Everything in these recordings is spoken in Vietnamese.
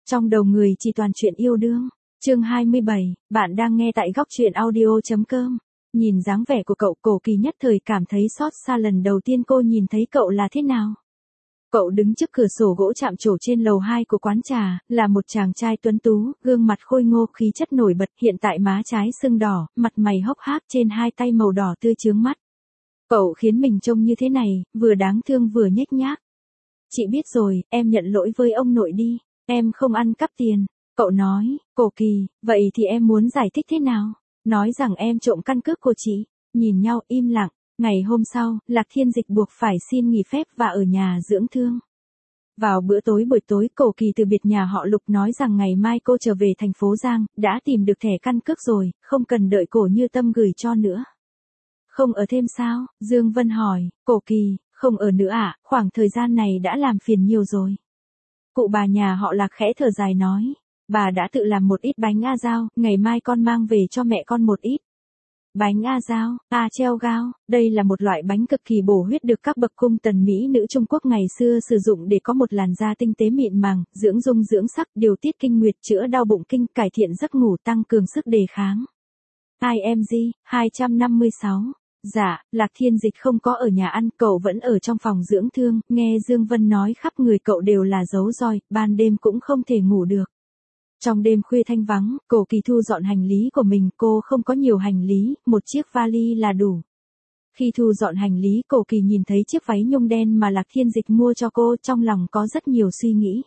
Trong đầu người chỉ toàn chuyện yêu đương. Chương 27, bạn đang nghe tại góc truyện audio.com. Nhìn dáng vẻ của cậu, Cổ Kỳ nhất thời cảm thấy xót xa lần đầu tiên cô nhìn thấy cậu là thế nào. Cậu đứng trước cửa sổ gỗ chạm trổ trên lầu 2 của quán trà, là một chàng trai tuấn tú, gương mặt khôi ngô, khí chất nổi bật, hiện tại má trái sưng đỏ, mặt mày hốc hác, trên hai tay màu đỏ tươi chướng mắt. Cậu khiến mình trông như thế này, vừa đáng thương vừa nhếch nhác. Chị biết rồi, em nhận lỗi với ông nội đi, em không ăn cắp tiền. Cậu nói, Cổ Kỳ, vậy thì em muốn giải thích thế nào? Nói rằng em trộm căn cước của chị. Nhìn nhau im lặng. Ngày hôm sau, Lạc Thiên Dịch buộc phải xin nghỉ phép và ở nhà dưỡng thương. Vào buổi tối, Cổ Kỳ từ biệt nhà họ Lục nói rằng ngày mai cô trở về thành phố Giang, đã tìm được thẻ căn cước rồi, không cần đợi Cổ Như Tâm gửi cho nữa. Không ở thêm sao? Dương Vân hỏi, Cổ Kỳ, không ở nữa à, khoảng thời gian này đã làm phiền nhiều rồi. Cụ bà nhà họ Lạc khẽ thở dài nói, bà đã tự làm một ít bánh a dao, ngày mai con mang về cho mẹ con một ít. Bánh a dao, treo gao, đây là một loại bánh cực kỳ bổ huyết được các bậc cung tần mỹ nữ Trung Quốc ngày xưa sử dụng để có một làn da tinh tế mịn màng, dưỡng dung dưỡng sắc, điều tiết kinh nguyệt, chữa đau bụng kinh, cải thiện giấc ngủ, tăng cường sức đề kháng. IMG 256. Dạ, Lạc Thiên Dịch không có ở nhà ăn, cậu vẫn ở trong phòng dưỡng thương, nghe Dương Vân nói khắp người cậu đều là dấu roi, ban đêm cũng không thể ngủ được. Trong đêm khuya thanh vắng, Cổ Kỳ thu dọn hành lý của mình, cô không có nhiều hành lý, một chiếc vali là đủ. Khi thu dọn hành lý, Cổ Kỳ nhìn thấy chiếc váy nhung đen mà Lạc Thiên Dịch mua cho cô, trong lòng có rất nhiều suy nghĩ.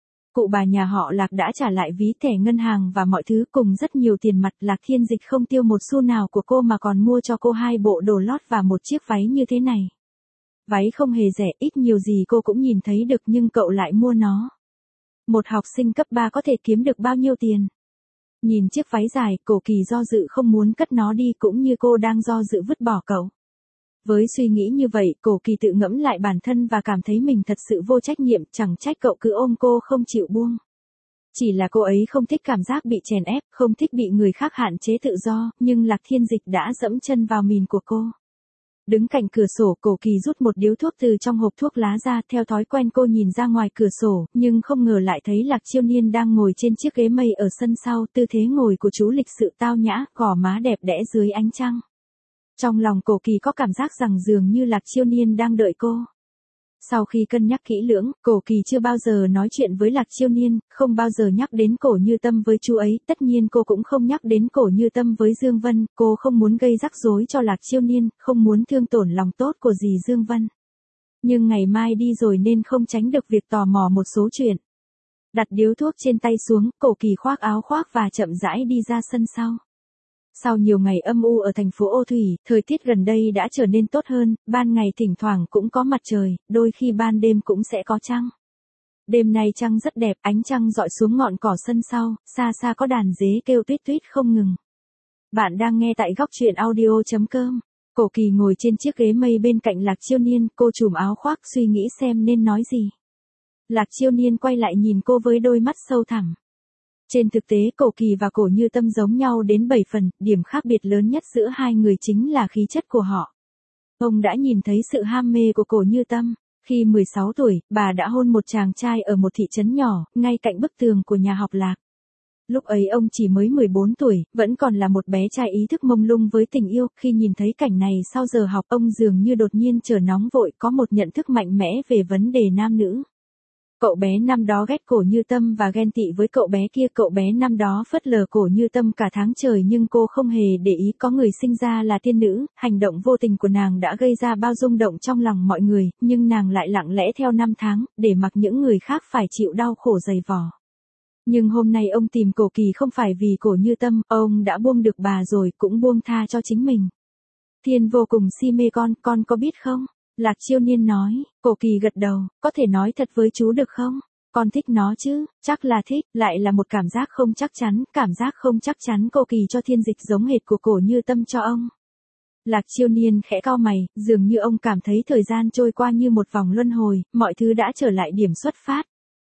Cụ bà nhà họ Lạc đã trả lại ví thẻ ngân hàng và mọi thứ cùng rất nhiều tiền mặt. Lạc Thiên Dịch không tiêu một xu nào của cô mà còn mua cho cô 2 bộ đồ lót và một chiếc váy như thế này. Váy không hề rẻ, ít nhiều gì cô cũng nhìn thấy được nhưng cậu lại mua nó. Một học sinh cấp 3 có thể kiếm được bao nhiêu tiền? Nhìn chiếc váy dài, Cổ Kỳ do dự không muốn cất nó đi cũng như cô đang do dự vứt bỏ cậu. Với suy nghĩ như vậy, Cổ Kỳ tự ngẫm lại bản thân và cảm thấy mình thật sự vô trách nhiệm, chẳng trách cậu cứ ôm cô không chịu buông. Chỉ là cô ấy không thích cảm giác bị chèn ép, không thích bị người khác hạn chế tự do, nhưng Lạc Thiên Dịch đã dẫm chân vào mìn của cô. Đứng cạnh cửa sổ, Cổ Kỳ rút một điếu thuốc từ trong hộp thuốc lá ra, theo thói quen cô nhìn ra ngoài cửa sổ, nhưng không ngờ lại thấy Lạc Chiêu Niên đang ngồi trên chiếc ghế mây ở sân sau, tư thế ngồi của chú lịch sự tao nhã, gò má đẹp đẽ dưới ánh trăng. Trong lòng Cổ Kỳ có cảm giác rằng dường như Lạc Chiêu Niên đang đợi cô. Sau khi cân nhắc kỹ lưỡng, Cổ Kỳ chưa bao giờ nói chuyện với Lạc Chiêu Niên, không bao giờ nhắc đến Cổ Như Tâm với chú ấy, tất nhiên cô cũng không nhắc đến Cổ Như Tâm với Dương Vân, cô không muốn gây rắc rối cho Lạc Chiêu Niên, không muốn thương tổn lòng tốt của dì Dương Vân. Nhưng ngày mai đi rồi nên không tránh được việc tò mò một số chuyện. Đặt điếu thuốc trên tay xuống, Cổ Kỳ khoác áo khoác và chậm rãi đi ra sân sau. Sau nhiều ngày âm u ở thành phố Ô Thủy, thời tiết gần đây đã trở nên tốt hơn, ban ngày thỉnh thoảng cũng có mặt trời, đôi khi ban đêm cũng sẽ có trăng. Đêm nay trăng rất đẹp, ánh trăng rọi xuống ngọn cỏ sân sau, xa xa có đàn dế kêu tuýt tuýt không ngừng. Bạn đang nghe tại góc truyện audio.com. Cổ Kỳ ngồi trên chiếc ghế mây bên cạnh Lạc Chiêu Niên, cô trùm áo khoác suy nghĩ xem nên nói gì. Lạc Chiêu Niên quay lại nhìn cô với đôi mắt sâu thẳm. Trên thực tế Cổ Kỳ và Cổ Như Tâm giống nhau đến 7 phần, điểm khác biệt lớn nhất giữa hai người chính là khí chất của họ. Ông đã nhìn thấy sự ham mê của Cổ Như Tâm. Khi 16 tuổi, bà đã hôn một chàng trai ở một thị trấn nhỏ, ngay cạnh bức tường của nhà học Lạc. Lúc ấy ông chỉ mới 14 tuổi, vẫn còn là một bé trai ý thức mông lung với tình yêu. Khi nhìn thấy cảnh này sau giờ học, ông dường như đột nhiên trở nóng vội, có một nhận thức mạnh mẽ về vấn đề nam nữ. Cậu bé năm đó ghét Cổ Như Tâm và ghen tị với cậu bé kia. Cậu bé năm đó phớt lờ Cổ Như Tâm cả tháng trời nhưng cô không hề để ý có người sinh ra là tiên nữ. Hành động vô tình của nàng đã gây ra bao rung động trong lòng mọi người, nhưng nàng lại lặng lẽ theo năm tháng, để mặc những người khác phải chịu đau khổ dày vò. Nhưng hôm nay ông tìm Cổ Kỳ không phải vì Cổ Như Tâm, ông đã buông được bà rồi, cũng buông tha cho chính mình. Thiên vô cùng si mê con có biết không? Lạc Chiêu Niên nói. Cổ Kỳ gật đầu, có thể nói thật với chú được không? Con thích nó chứ? Chắc là thích, lại là một cảm giác không chắc chắn, cảm giác không chắc chắn Cổ Kỳ cho Thiên Dịch giống hệt của Cổ Như Tâm cho ông. Lạc Chiêu Niên khẽ cau mày, dường như ông cảm thấy thời gian trôi qua như một vòng luân hồi, mọi thứ đã trở lại điểm xuất phát.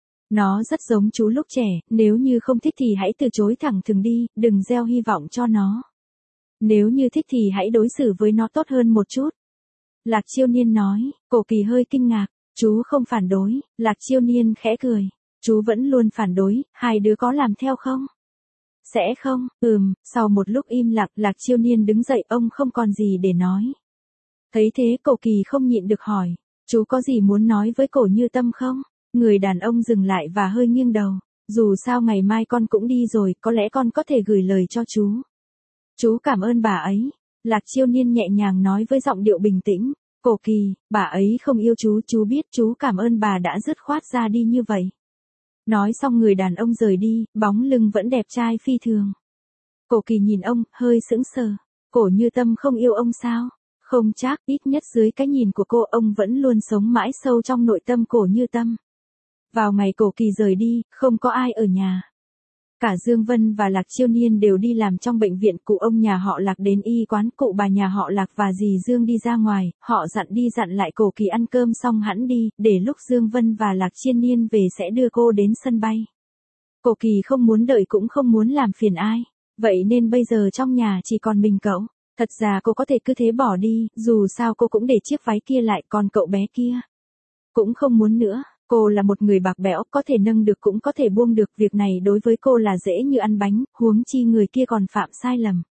Nó rất giống chú lúc trẻ, nếu như không thích thì hãy từ chối thẳng thừng đi, đừng gieo hy vọng cho nó. Nếu như thích thì hãy đối xử với nó tốt hơn một chút. Lạc Chiêu Niên nói. Cổ Kỳ hơi kinh ngạc. Chú không phản đối. Lạc Chiêu Niên khẽ cười. Chú vẫn luôn phản đối, hai đứa có làm theo không? Sẽ không, sau một lúc im lặng Lạc Chiêu Niên đứng dậy ông không còn gì để nói. Thấy thế Cổ Kỳ không nhịn được hỏi, chú có gì muốn nói với Cổ Như Tâm không? Người đàn ông dừng lại và hơi nghiêng đầu, dù sao ngày mai con cũng đi rồi, có lẽ con có thể gửi lời cho chú. Chú cảm ơn bà ấy, Lạc Chiêu Niên nhẹ nhàng nói với giọng điệu bình tĩnh. Cổ Kỳ, bà ấy không yêu chú biết chú cảm ơn bà đã dứt khoát ra đi như vậy. Nói xong người đàn ông rời đi, bóng lưng vẫn đẹp trai phi thường. Cổ Kỳ nhìn ông, hơi sững sờ. Cổ Như Tâm không yêu ông sao? Không chắc, ít nhất dưới cái nhìn của cô ông vẫn luôn sống mãi sâu trong nội tâm Cổ Như Tâm. Vào ngày Cổ Kỳ rời đi, không có ai ở nhà. Cả Dương Vân và Lạc Chiêu Niên đều đi làm trong bệnh viện, cụ ông nhà họ Lạc đến y quán, cụ bà nhà họ Lạc và dì Dương đi ra ngoài, họ dặn đi dặn lại Cổ Kỳ ăn cơm xong hẵng đi, để lúc Dương Vân và Lạc Chiêu Niên về sẽ đưa cô đến sân bay. Cổ Kỳ không muốn đợi cũng không muốn làm phiền ai, vậy nên bây giờ trong nhà chỉ còn mình cậu. Thật ra cô có thể cứ thế bỏ đi, dù sao cô cũng để chiếc váy kia lại, còn cậu bé kia cũng không muốn nữa. Cô là một người bạc bẽo, có thể nâng được cũng có thể buông được, việc này đối với cô là dễ như ăn bánh, huống chi người kia còn phạm sai lầm.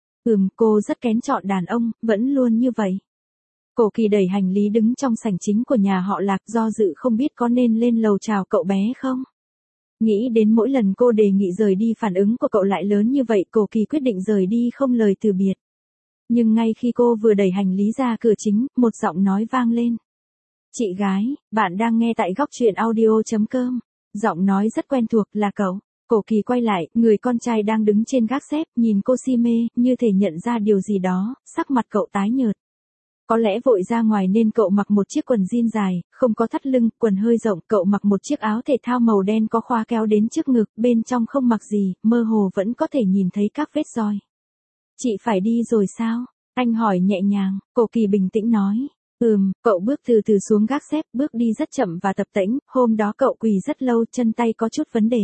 Cô rất kén chọn đàn ông, vẫn luôn như vậy. Cổ Kỳ đẩy hành lý đứng trong sảnh chính của nhà họ Lạc, do dự không biết có nên lên lầu chào cậu bé không. Nghĩ đến mỗi lần cô đề nghị rời đi phản ứng của cậu lại lớn như vậy, Cổ Kỳ quyết định rời đi không lời từ biệt. Nhưng ngay khi cô vừa đẩy hành lý ra cửa chính, một giọng nói vang lên. Chị gái, bạn đang nghe tại góc truyện audio.com. Giọng nói rất quen thuộc, là cậu. Cổ Kỳ quay lại, người con trai đang đứng trên gác xếp, nhìn cô si mê, như thể nhận ra điều gì đó, sắc mặt cậu tái nhợt. Có lẽ vội ra ngoài nên cậu mặc một chiếc quần jean dài, không có thắt lưng, quần hơi rộng, cậu mặc một chiếc áo thể thao màu đen có khóa kéo đến trước ngực, bên trong không mặc gì, mơ hồ vẫn có thể nhìn thấy các vết roi. Chị phải đi rồi sao? Anh hỏi nhẹ nhàng, Cổ Kỳ bình tĩnh nói. Cậu bước từ từ xuống gác xếp, bước đi rất chậm và tập tễnh, hôm đó cậu quỳ rất lâu, chân tay có chút vấn đề.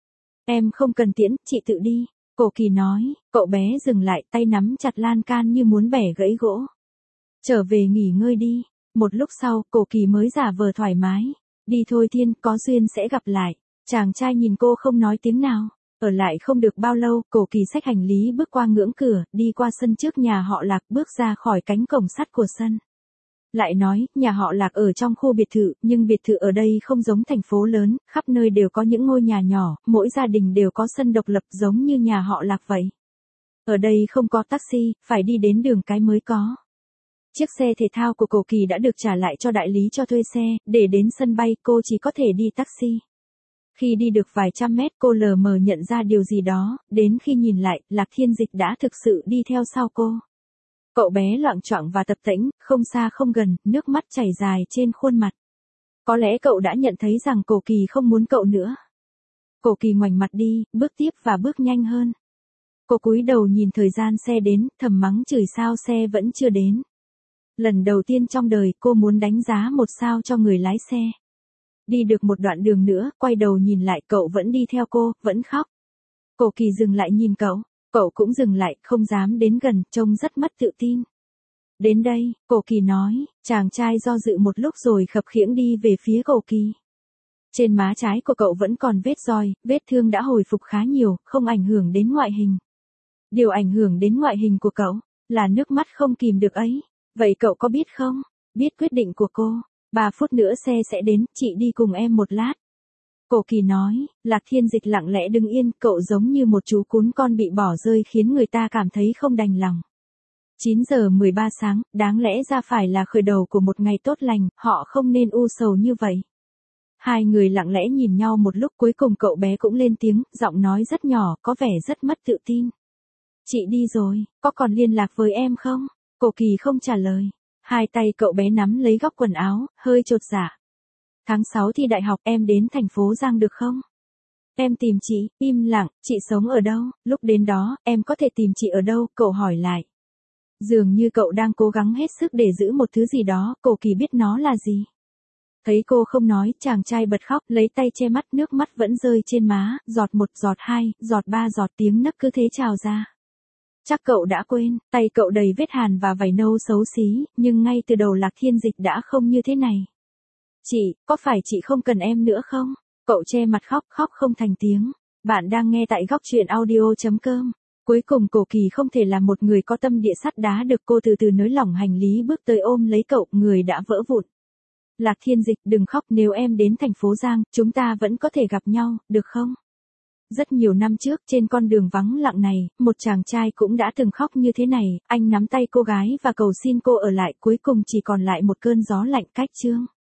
Em không cần tiễn, chị tự đi, Cổ Kỳ nói, cậu bé dừng lại, tay nắm chặt lan can như muốn bẻ gãy gỗ. Trở về nghỉ ngơi đi, một lúc sau, Cổ Kỳ mới giả vờ thoải mái. Đi thôi Thiên, có duyên sẽ gặp lại. Chàng trai nhìn cô không nói tiếng nào. Ở lại không được bao lâu, Cổ Kỳ xách hành lý bước qua ngưỡng cửa, đi qua sân trước nhà họ Lạc, bước ra khỏi cánh cổng sắt của sân. Lại nói, nhà họ Lạc ở trong khu biệt thự, nhưng biệt thự ở đây không giống thành phố lớn, khắp nơi đều có những ngôi nhà nhỏ, mỗi gia đình đều có sân độc lập giống như nhà họ Lạc vậy. Ở đây không có taxi, phải đi đến đường cái mới có. Chiếc xe thể thao của Cổ Kỳ đã được trả lại cho đại lý cho thuê xe, để đến sân bay cô chỉ có thể đi taxi. Khi đi được vài trăm mét cô lờ mờ nhận ra điều gì đó, đến khi nhìn lại, Lạc Thiên Dịch đã thực sự đi theo sau cô. Cậu bé loạng choạng và tập tễnh, không xa không gần, nước mắt chảy dài trên khuôn mặt. Có lẽ cậu đã nhận thấy rằng Cổ Kỳ không muốn cậu nữa. Cổ Kỳ ngoảnh mặt đi, bước tiếp và bước nhanh hơn. Cô cúi đầu nhìn thời gian xe đến, thầm mắng chửi sao xe vẫn chưa đến. Lần đầu tiên trong đời cô muốn đánh giá 1 sao cho người lái xe. Đi được một đoạn đường nữa, quay đầu nhìn lại cậu vẫn đi theo cô, vẫn khóc. Cổ Kỳ dừng lại nhìn cậu. Cậu cũng dừng lại, không dám đến gần, trông rất mất tự tin. Đến đây, Cổ Kỳ nói, chàng trai do dự một lúc rồi khập khiễng đi về phía Cổ Kỳ. Trên má trái của cậu vẫn còn vết roi, vết thương đã hồi phục khá nhiều, không ảnh hưởng đến ngoại hình. Điều ảnh hưởng đến ngoại hình của cậu, là nước mắt không kìm được ấy. Vậy cậu có biết không? Biết quyết định của cô. 3 phút nữa xe sẽ đến, chị đi cùng em một lát. Cổ Kỳ nói, Lạc Thiên Dịch lặng lẽ đứng yên, cậu giống như một chú cún con bị bỏ rơi khiến người ta cảm thấy không đành lòng. 9 giờ 13 sáng, đáng lẽ ra phải là khởi đầu của một ngày tốt lành, họ không nên u sầu như vậy. Hai người lặng lẽ nhìn nhau một lúc, cuối cùng cậu bé cũng lên tiếng, giọng nói rất nhỏ, có vẻ rất mất tự tin. Chị đi rồi, có còn liên lạc với em không? Cổ Kỳ không trả lời. Hai tay cậu bé nắm lấy góc quần áo, hơi chột dạ. Tháng 6 thi đại học, em đến thành phố Giang được không? Em tìm chị, im lặng, chị sống ở đâu? Lúc đến đó, em có thể tìm chị ở đâu? Cậu hỏi lại. Dường như cậu đang cố gắng hết sức để giữ một thứ gì đó, Cổ Kỳ biết nó là gì. Thấy cô không nói, chàng trai bật khóc, lấy tay che mắt, nước mắt vẫn rơi trên má, giọt 1, giọt 2, giọt 3, giọt, tiếng nấc cứ thế trào ra. Chắc cậu đã quên, tay cậu đầy vết hàn và vảy nâu xấu xí, nhưng ngay từ đầu Lạc Thiên Dịch đã không như thế này. Chị, có phải chị không cần em nữa không? Cậu che mặt khóc không thành tiếng. Bạn đang nghe tại góc chuyện audio.com. Cuối cùng Cổ Kỳ không thể là một người có tâm địa sắt đá được, cô từ từ nới lỏng hành lý bước tới ôm lấy cậu, người đã vỡ vụn. Lạc Thiên Dịch, đừng khóc, nếu em đến thành phố Giang, chúng ta vẫn có thể gặp nhau, được không? Rất nhiều năm trước, trên con đường vắng lặng này, một chàng trai cũng đã từng khóc như thế này, anh nắm tay cô gái và cầu xin cô ở lại, cuối cùng chỉ còn lại một cơn gió lạnh cách chương.